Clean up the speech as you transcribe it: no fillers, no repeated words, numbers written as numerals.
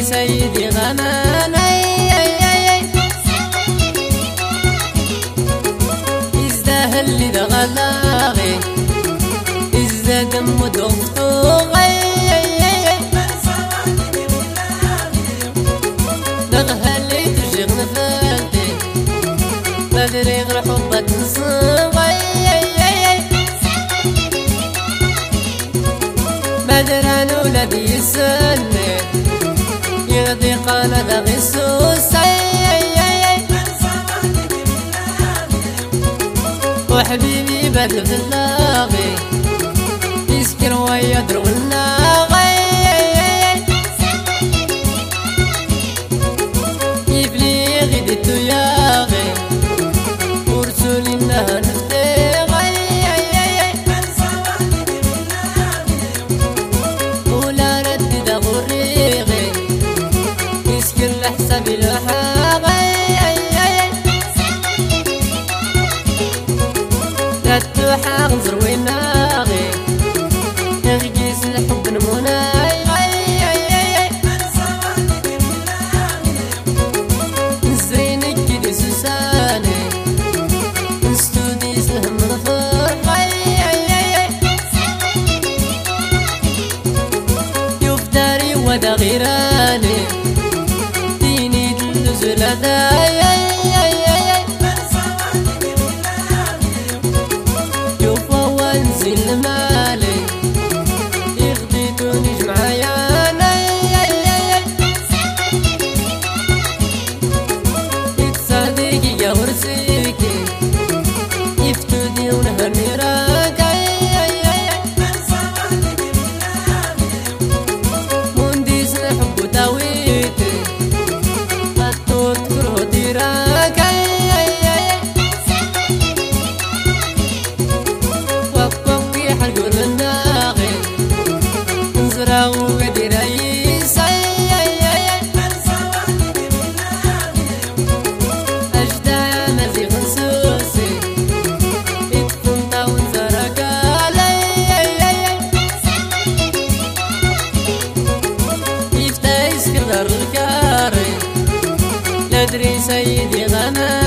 سيدي غماني يزدهل لي دغلاغي يزداد مدغطوغي دغهلي تجيغ نفلتي بدري غير حبك نصغي بدران ولادي يسني يغدي قانا دغي سوسي وحبيبي بدل في اللاغي يسكر ويدرو الناغي يفلي غدي تياغي ورسولي انها نفتيغي ولا ردي دغريغي يسكر لحسابي لحاغي رتوحا غنزر ويناغي يغيس الحب نموناي نزريني كيدي سوساني نستوديس الهم نفرحي يفتري ودا غيراني ديني دلوز لداي المالي يخديتوني جمعياني يتصادقي يا ورسيكي يفتودي ونهرني راقي مونديس الحب وداويتي الطور تكرهدي راقي وقدي رئيسي أجدع مزيغ نسوسي يتفنطا ونزرق علي يفتايس كدر الكاري لدري سيدي غنى